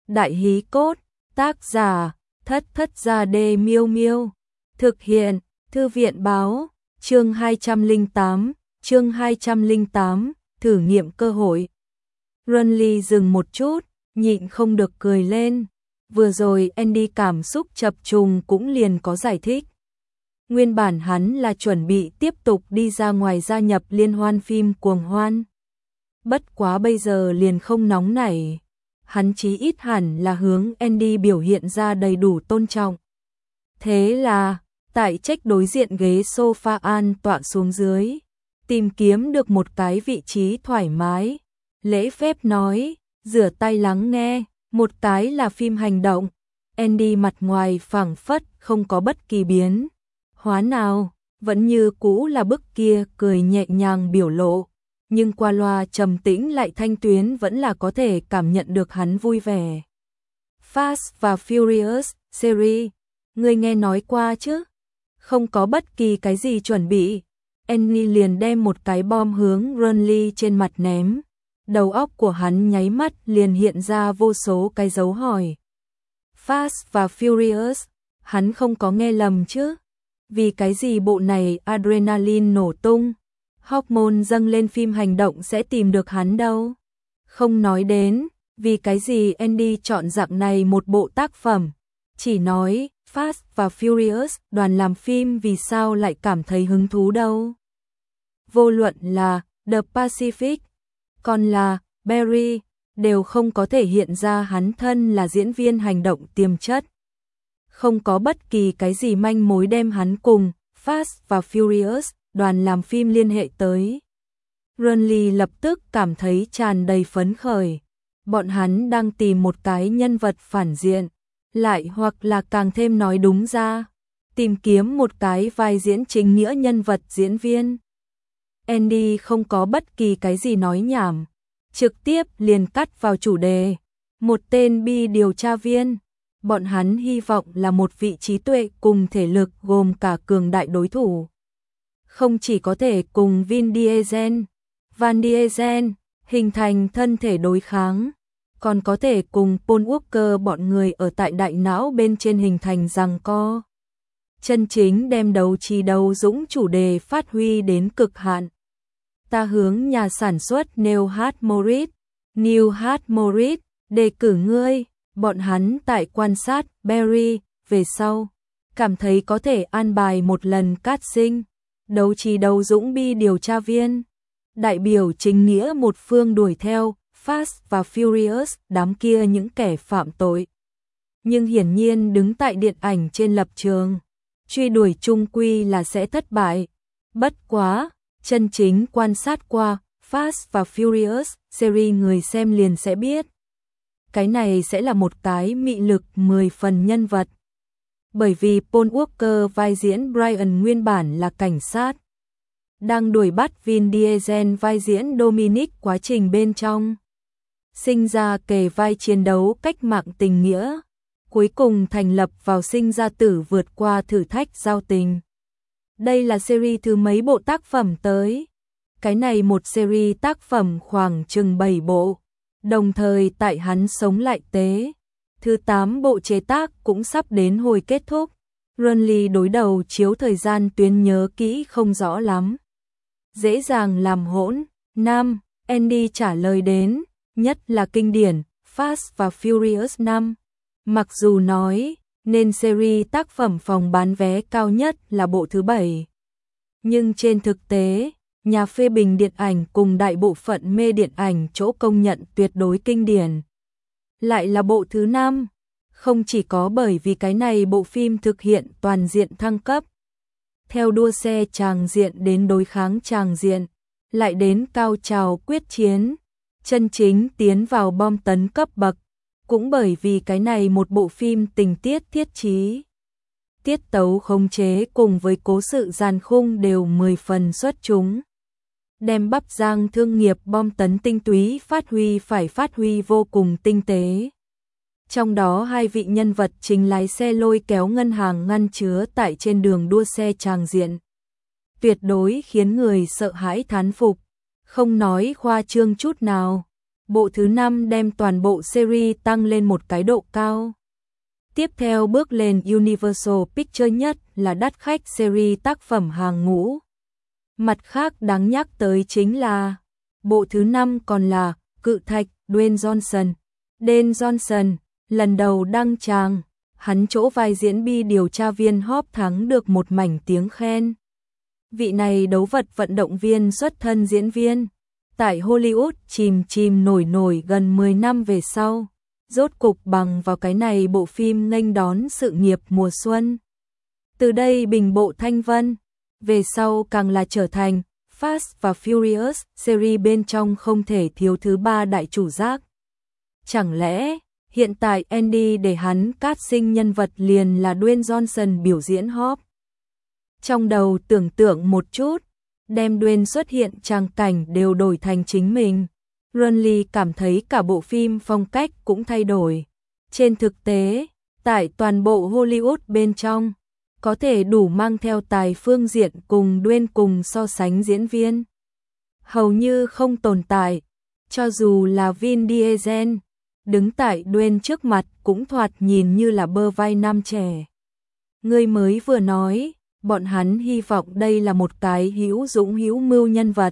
Đại hí cốt, tác giả, Thất Thất Gia Đê Miêu Miêu. Thực hiện, Thư viện báo, chương 208, thử nghiệm cơ hội. Runly dừng một chút, nhịn không được cười lên. Vừa rồi Andy cảm xúc chập trùng cũng liền có giải thích. Nguyên bản hắn là chuẩn bị tiếp tục đi ra ngoài gia nhập liên hoan phim cuồng hoan. Bất quá bây giờ liền không nóng nảy. Hắn chí ít hẳn là hướng Andy biểu hiện ra đầy đủ tôn trọng. Thế là, tại trách đối diện ghế sofa an tọa xuống dưới, tìm kiếm được một cái vị trí thoải mái. Lễ phép nói, rửa tay lắng nghe, một cái là phim hành động. Andy mặt ngoài phảng phất không có bất kỳ biến hóa nào, vẫn như cũ là bức kia cười nhẹ nhàng biểu lộ. Nhưng qua loa trầm tĩnh lại thanh tuyến vẫn là có thể cảm nhận được hắn vui vẻ. Fast và Furious series, ngươi nghe nói qua chứ? Không có bất kỳ cái gì chuẩn bị, Annie liền đem một cái bom hướng Runly trên mặt ném. Đầu óc của hắn nháy mắt liền hiện ra vô số cái dấu hỏi. Fast và Furious, hắn không có nghe lầm chứ? Vì cái gì bộ này adrenaline nổ tung? Hormone dâng lên phim hành động sẽ tìm được hắn đâu. Không nói đến, vì cái gì Andy chọn dạng này một bộ tác phẩm. Chỉ nói, Fast và Furious đoàn làm phim vì sao lại cảm thấy hứng thú đâu. Vô luận là The Pacific, còn là Barry, đều không có thể hiện ra hắn thân là diễn viên hành động tiềm chất. Không có bất kỳ cái gì manh mối đem hắn cùng Fast và Furious đoàn làm phim liên hệ tới. Runly lập tức cảm thấy tràn đầy phấn khởi. Bọn hắn đang tìm một cái nhân vật phản diện, lại hoặc là càng thêm nói đúng ra, tìm kiếm một cái vai diễn chính nghĩa nhân vật diễn viên. Andy không có bất kỳ cái gì nói nhảm, trực tiếp liền cắt vào chủ đề. Một tên bi điều tra viên. Bọn hắn hy vọng là một vị trí tuệ cùng thể lực gồm cả cường đại đối thủ. Không chỉ có thể cùng Vin Diesel, Van Diesel hình thành thân thể đối kháng, còn có thể cùng Paul Walker bọn người ở tại đại não bên trên hình thành giằng co. Chân chính đem đấu trí đấu dũng chủ đề phát huy đến cực hạn. Ta hướng nhà sản xuất New Hart Morris đề cử ngươi. Bọn hắn tại quan sát Barry về sau, cảm thấy có thể an bài một lần casting, đấu trí đấu dũng bi điều tra viên, đại biểu chính nghĩa một phương đuổi theo Fast và Furious đám kia những kẻ phạm tội. Nhưng hiển nhiên đứng tại điện ảnh trên lập trường, truy đuổi chung quy là sẽ thất bại. Bất quá, chân chính quan sát qua Fast và Furious series người xem liền sẽ biết. Cái này sẽ là một cái mị lực 10 phần nhân vật. Bởi vì Paul Walker vai diễn Brian nguyên bản là cảnh sát, đang đuổi bắt Vin Diesel vai diễn Dominic quá trình bên trong. Sinh ra kề vai chiến đấu cách mạng tình nghĩa, cuối cùng thành lập vào sinh ra tử vượt qua thử thách giao tình. Đây là series thứ mấy bộ tác phẩm tới? Cái này một series tác phẩm khoảng chừng 7 bộ. Đồng thời tại hắn sống lại tế, thứ 8 bộ chế tác cũng sắp đến hồi kết thúc. Runly đối đầu chiếu thời gian tuyến nhớ kỹ không rõ lắm. Dễ dàng làm hỗn. Nam, Andy trả lời đến, nhất là kinh điển, Fast và Furious 5. Mặc dù nói, nên series tác phẩm phòng bán vé cao nhất là bộ thứ 7. Nhưng trên thực tế, nhà phê bình điện ảnh cùng đại bộ phận mê điện ảnh chỗ công nhận tuyệt đối kinh điển lại là bộ thứ 5, không chỉ có bởi vì cái này bộ phim thực hiện toàn diện thăng cấp, theo đua xe tràng diện đến đối kháng tràng diện, lại đến cao trào quyết chiến, chân chính tiến vào bom tấn cấp bậc, cũng bởi vì cái này một bộ phim tình tiết thiết trí, tiết tấu khống chế cùng với cố sự dàn khung đều 10 phần xuất chúng. Đem bắp rang thương nghiệp bom tấn tinh túy phát huy vô cùng tinh tế. Trong đó hai vị nhân vật chính lái xe lôi kéo ngân hàng ngăn chứa tại trên đường đua xe tràng diện. Tuyệt đối khiến người sợ hãi thán phục, không nói khoa trương chút nào. Bộ thứ 5 đem toàn bộ series tăng lên một cái độ cao. Tiếp theo bước lên Universal Pictures nhất là đắt khách series tác phẩm hàng ngũ. Mặt khác đáng nhắc tới chính là bộ thứ 5 còn là cự thạch Dwayne Johnson. Dwayne Johnson lần đầu đăng tràng, hắn chỗ vai diễn bi điều tra viên Hope thắng được một mảnh tiếng khen. Vị này đấu vật vận động viên xuất thân diễn viên, tại Hollywood chìm nổi gần 10 năm về sau, rốt cục bằng vào cái này bộ phim nghênh đón sự nghiệp mùa xuân. Từ đây bình bộ thanh vân, về sau càng là trở thành Fast và Furious series bên trong không thể thiếu thứ 3 đại chủ giác. Chẳng lẽ hiện tại Andy để hắn casting nhân vật liền là Dwayne Johnson biểu diễn Hope? Trong đầu tưởng tượng một chút, đem Dwayne xuất hiện trang cảnh đều đổi thành chính mình. Ronly cảm thấy cả bộ phim phong cách cũng thay đổi. Trên thực tế, tại toàn bộ Hollywood bên trong, có thể đủ mang theo tài phương diện cùng Dwayne cùng so sánh diễn viên. Hầu như không tồn tại, cho dù là Vin Diesel, đứng tại Dwayne trước mặt cũng thoạt nhìn như là bơ vai nam trẻ. Người mới vừa nói, bọn hắn hy vọng đây là một cái hữu dũng hữu mưu nhân vật.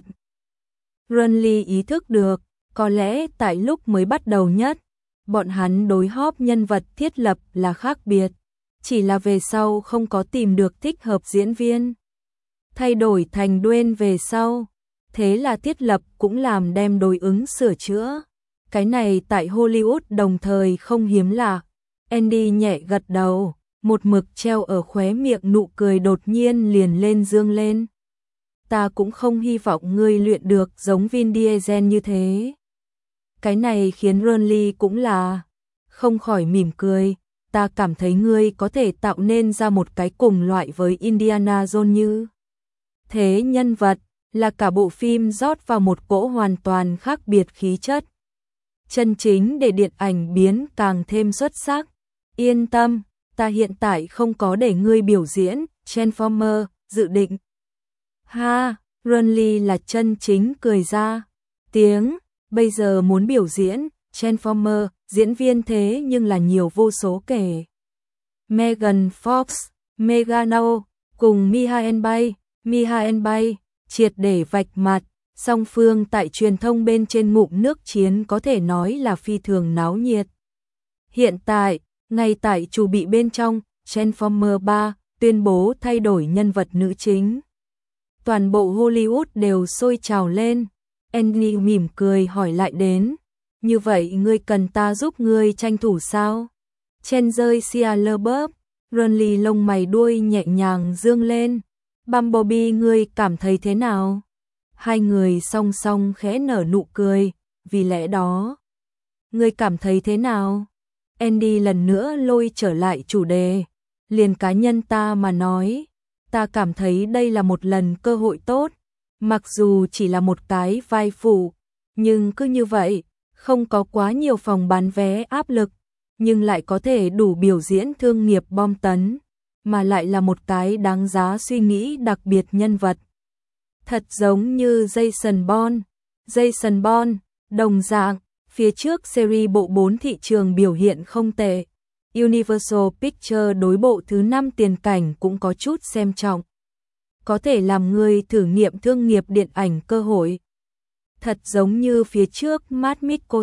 Ronly ý thức được, có lẽ tại lúc mới bắt đầu nhất, bọn hắn đối Hope nhân vật thiết lập là khác biệt, chỉ là về sau không có tìm được thích hợp diễn viên. Thay đổi thành Dwayne về sau, thế là thiết lập cũng làm đem đối ứng sửa chữa. Cái này tại Hollywood đồng thời không hiếm lạ. Andy nhẹ gật đầu, một mực treo ở khóe miệng nụ cười đột nhiên liền lên dương lên. Ta cũng không hy vọng ngươi luyện được giống Vin Diesel như thế. Cái này khiến Ronly cũng là không khỏi mỉm cười. Ta cảm thấy ngươi có thể tạo nên ra một cái cùng loại với Indiana Jones như thế nhân vật, là cả bộ phim rót vào một cỗ hoàn toàn khác biệt khí chất. Chân chính để điện ảnh biến càng thêm xuất sắc. Yên tâm, ta hiện tại không có để ngươi biểu diễn Transformer, dự định. Ha, Ronly là chân chính cười ra tiếng, bây giờ muốn biểu diễn Transformer, diễn viên thế nhưng là nhiều vô số kể. Megan Fox, Megan Thee cùng Mia Bay triệt để vạch mặt, song phương tại truyền thông bên trên ngụm nước chiến có thể nói là phi thường náo nhiệt. Hiện tại, ngay tại chủ bị bên trong, Transformer 3 tuyên bố thay đổi nhân vật nữ chính. Toàn bộ Hollywood đều sôi trào lên. Andy mỉm cười hỏi lại đến, như vậy ngươi cần ta giúp ngươi tranh thủ sao? Chen rơi Shia LaBeouf, Ronly lông mày đuôi nhẹ nhàng dương lên. Bumblebee ngươi cảm thấy thế nào? Hai người song song khẽ nở nụ cười, vì lẽ đó. Ngươi cảm thấy thế nào? Andy lần nữa lôi trở lại chủ đề. Liền cá nhân ta mà nói, ta cảm thấy đây là một lần cơ hội tốt. Mặc dù chỉ là một cái vai phụ, nhưng cứ như vậy, không có quá nhiều phòng bán vé áp lực, nhưng lại có thể đủ biểu diễn thương nghiệp bom tấn, mà lại là một cái đáng giá suy nghĩ đặc biệt nhân vật. Thật giống như Jason Bourne, đồng dạng, phía trước series bộ 4 thị trường biểu hiện không tệ. Universal Pictures đối bộ thứ 5 tiền cảnh cũng có chút xem trọng. Có thể làm người thử nghiệm thương nghiệp điện ảnh cơ hội. Thật giống như phía trước Matt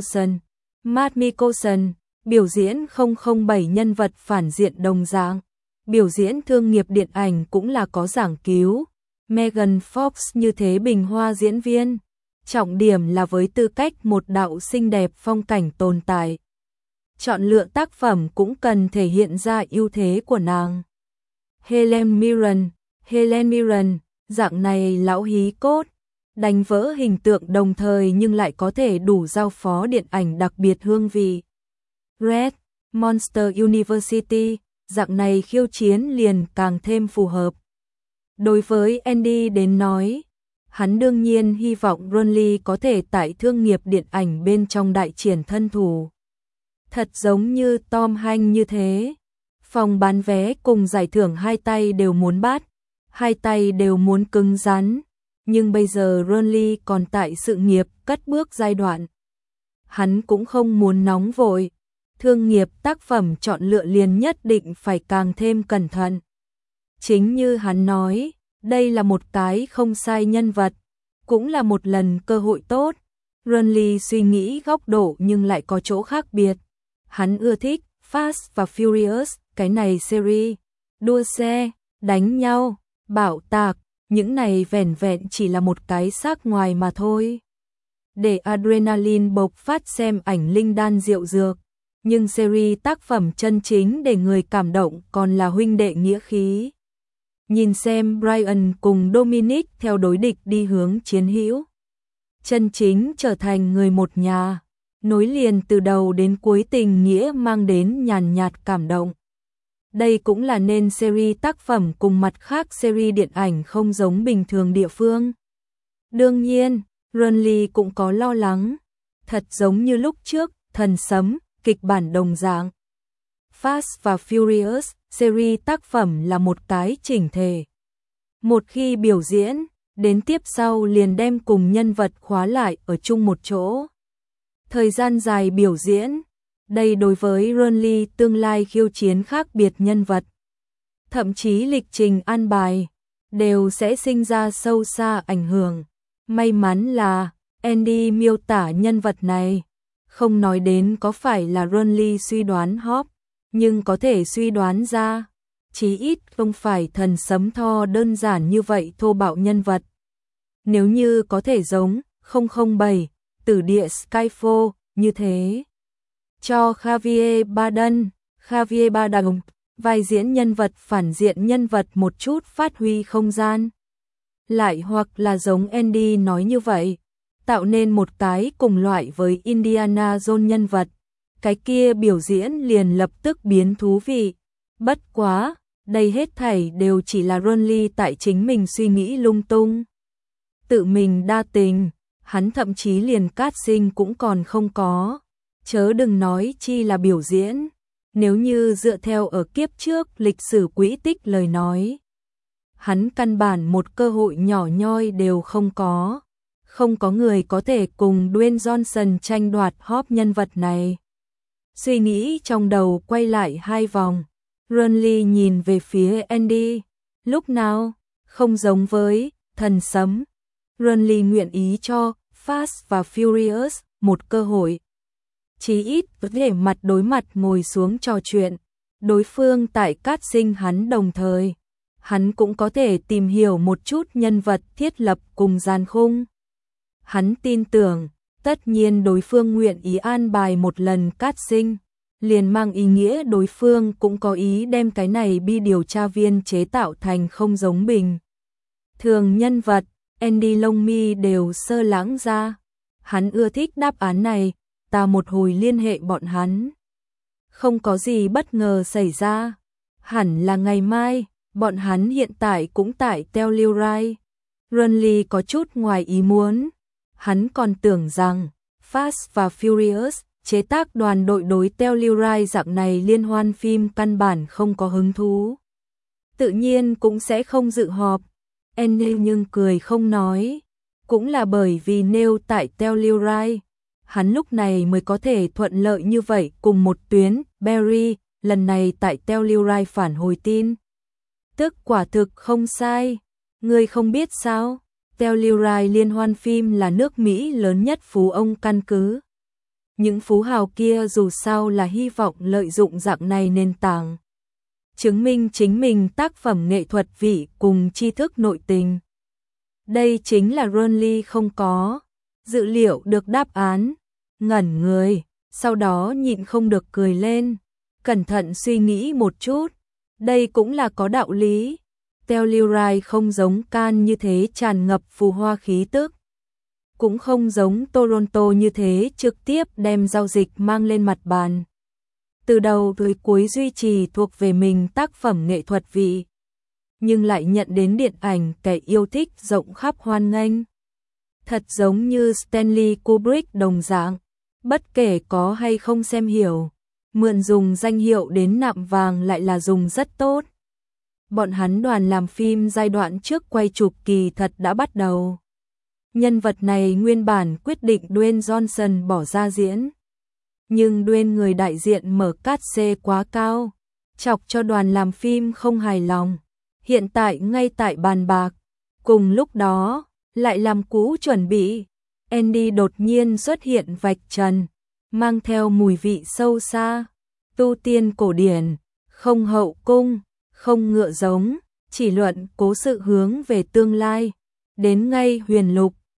Mikkelsen, biểu diễn 007 nhân vật phản diện đồng dạng. Biểu diễn thương nghiệp điện ảnh cũng là có giảng cứu. Megan Fox như thế bình hoa diễn viên. Trọng điểm là với tư cách một đạo xinh đẹp phong cảnh tồn tại. Chọn lựa tác phẩm cũng cần thể hiện ra ưu thế của nàng. Helen Mirren, dạng này lão hí cốt, đánh vỡ hình tượng đồng thời nhưng lại có thể đủ giao phó điện ảnh đặc biệt hương vị. Red Monster University, dạng này khiêu chiến liền càng thêm phù hợp. Đối với Andy đến nói, hắn đương nhiên hy vọng Ronly có thể tại thương nghiệp điện ảnh bên trong đại triển thân thủ. Thật giống như Tom Hanks như thế, phòng bán vé cùng giải thưởng hai tay đều muốn bắt, hai tay đều muốn cứng rắn, nhưng bây giờ Ronly còn tại sự nghiệp cất bước giai đoạn. hắn cũng không muốn nóng vội. Thương nghiệp tác phẩm chọn lựa liền nhất định phải càng thêm cẩn thận. Chính như hắn nói, đây là một cái không sai nhân vật, cũng là một lần cơ hội tốt. Renly suy nghĩ góc độ nhưng lại có chỗ khác biệt. Hắn ưa thích Fast và Furious, cái này series, đua xe, đánh nhau, bạo tạc, những này vẻn vẹn chỉ là một cái xác ngoài mà thôi. Để adrenaline bộc phát xem ảnh linh đan rượu dược, nhưng series tác phẩm chân chính để người cảm động còn là huynh đệ nghĩa khí. Nhìn xem Brian cùng Dominic theo đối địch đi hướng chiến hữu, chân chính trở thành người một nhà, nối liền từ đầu đến cuối tình nghĩa mang đến nhàn nhạt cảm động. Đây cũng là nên series tác phẩm cùng mặt khác series điện ảnh không giống bình thường địa phương. Đương nhiên, Renly cũng có lo lắng, thật giống như lúc trước, Thần Sấm, kịch bản đồng dạng. Fast và Furious, series tác phẩm là một cái chỉnh thể. Một khi biểu diễn, đến tiếp sau liền đem cùng nhân vật khóa lại ở chung một chỗ. Thời gian dài biểu diễn, đây đối với Renly tương lai khiêu chiến khác biệt nhân vật, thậm chí lịch trình an bài, đều sẽ sinh ra sâu xa ảnh hưởng. May mắn là Andy miêu tả nhân vật này, không nói đến có phải là Renly suy đoán hop, nhưng có thể suy đoán ra, chí ít không phải Thần Sấm Thor đơn giản như vậy thô bạo nhân vật. Nếu như có thể giống 007, Tử địa Skyfall như thế, cho Javier Bardem, vai diễn nhân vật phản diện nhân vật một chút phát huy không gian. Lại hoặc là giống Andy nói như vậy, tạo nên một cái cùng loại với Indiana Jones nhân vật, cái kia biểu diễn liền lập tức biến thú vị. Bất quá, đây hết thảy đều chỉ là Renly tại chính mình suy nghĩ lung tung. Tự mình đa tình, hắn thậm chí liền casting cũng còn không có, chớ đừng nói chi là biểu diễn. Nếu như dựa theo ở kiếp trước lịch sử quỹ tích lời nói, hắn căn bản một cơ hội nhỏ nhoi đều không có. Không có người có thể cùng Dwayne Johnson tranh đoạt hop nhân vật này. Suy nghĩ trong đầu quay lại 2 vòng, Renly nhìn về phía Andy, lúc nào, không giống với Thần Sấm. Renly nguyện ý cho Fast và Furious một cơ hội. Chí ít có thể mặt đối mặt ngồi xuống trò chuyện, đối phương tại casting hắn đồng thời. Hắn cũng có thể tìm hiểu một chút nhân vật thiết lập cùng gian khung. Hắn tin tưởng, tất nhiên đối phương nguyện ý an bài một lần casting, liền mang ý nghĩa đối phương cũng có ý đem cái này bi điều tra viên chế tạo thành không giống bình thường nhân vật. Andy lông mi đều sơ lãng ra. Hắn ưa thích đáp án này, ta một hồi liên hệ bọn hắn. Không có gì bất ngờ xảy ra. Hẳn là ngày mai, bọn hắn hiện tại cũng tại Telluride. Renly có chút ngoài ý muốn. Hắn còn tưởng rằng Fast và Furious chế tác đoàn đội đối Telluride dạng này liên hoan phim căn bản không có hứng thú, tự nhiên cũng sẽ không dự họp. Andy nhưng cười không nói, cũng là bởi vì nêu tại Telluride, hắn lúc này mới có thể thuận lợi như vậy cùng một tuyến. Barry lần này tại Telluride phản hồi tin tức quả thực không sai. Người không biết sao, Telluride liên hoan phim là nước Mỹ lớn nhất phú ông căn cứ. Những phú hào kia dù sao là hy vọng lợi dụng dạng này nền tảng, chứng minh chính mình tác phẩm nghệ thuật vị cùng tri thức nội tình. Đây chính là Renly không có dự liệu được đáp án, ngẩn người, sau đó nhịn không được cười lên, cẩn thận suy nghĩ một chút, đây cũng là có đạo lý. Telluride không giống Cannes như thế tràn ngập phù hoa khí tức, cũng không giống Toronto như thế trực tiếp đem giao dịch mang lên mặt bàn. Từ đầu tới cuối duy trì thuộc về mình tác phẩm nghệ thuật vị, nhưng lại nhận đến điện ảnh kẻ yêu thích rộng khắp hoan nghênh. Thật giống như Stanley Kubrick đồng dạng, bất kể có hay không xem hiểu, mượn dùng danh hiệu đến nạm vàng lại là dùng rất tốt. Bọn hắn đoàn làm phim giai đoạn trước quay chụp kỳ thật đã bắt đầu. Nhân vật này nguyên bản quyết định Dwayne Johnson bỏ ra diễn. Nhưng Dwayne người đại diện mở cát xê quá cao, chọc cho đoàn làm phim không hài lòng. Hiện tại ngay tại bàn bạc. Cùng lúc đó, lại làm cú chuẩn bị. Andy đột nhiên xuất hiện vạch trần, mang theo mùi vị sâu xa, tu tiên cổ điển, không hậu cung, không ngựa giống, chỉ luận cố sự hướng về tương lai. Đến ngay huyền lục,